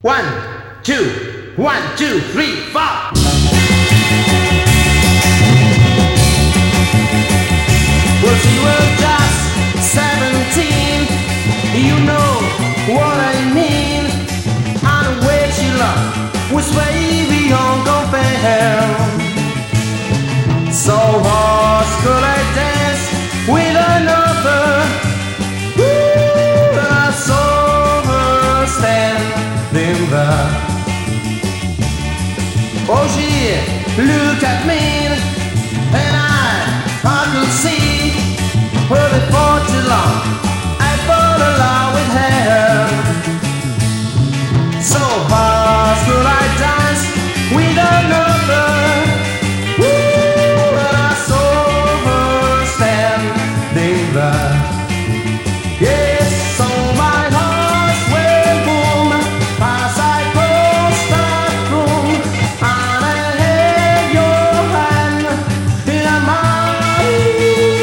1, 2, 1, 2, 3, 4. Well, she was just 17. You know what I mean. And the way she loved was way beyond compare. So hard could I dance with another? Ooh, I saw her standing there. Oh, she looked at me, and I could see her before too long. I fell in love with her. So fast could I dance with another? Ooh, and I saw her standing there. Yes, so my heart went boom as I crossed that room, and I held your hand in mine.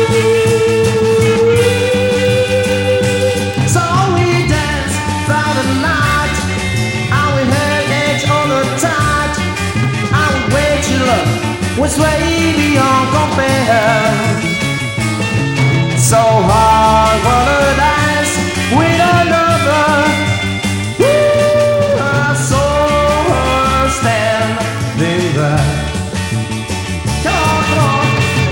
So we danced throughout the night, and we held each other tight, and the way she loved was way beyond compare. So hard wanna dance with another. Ooh, I saw her standing there. Come on, come on.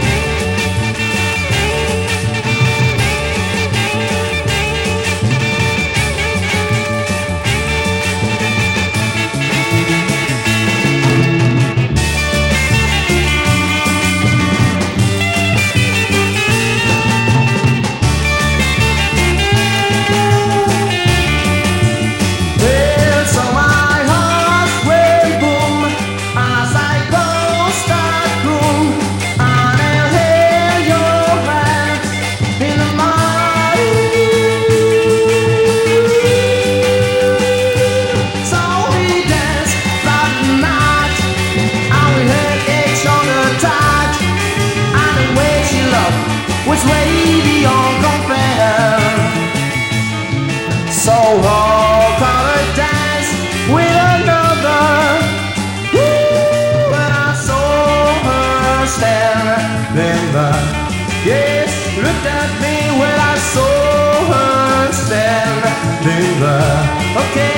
Was way beyond compare. So hard can I dance with another? Ooh, and I saw her standing there. Yes, looked at me when I saw her standing there. Okay.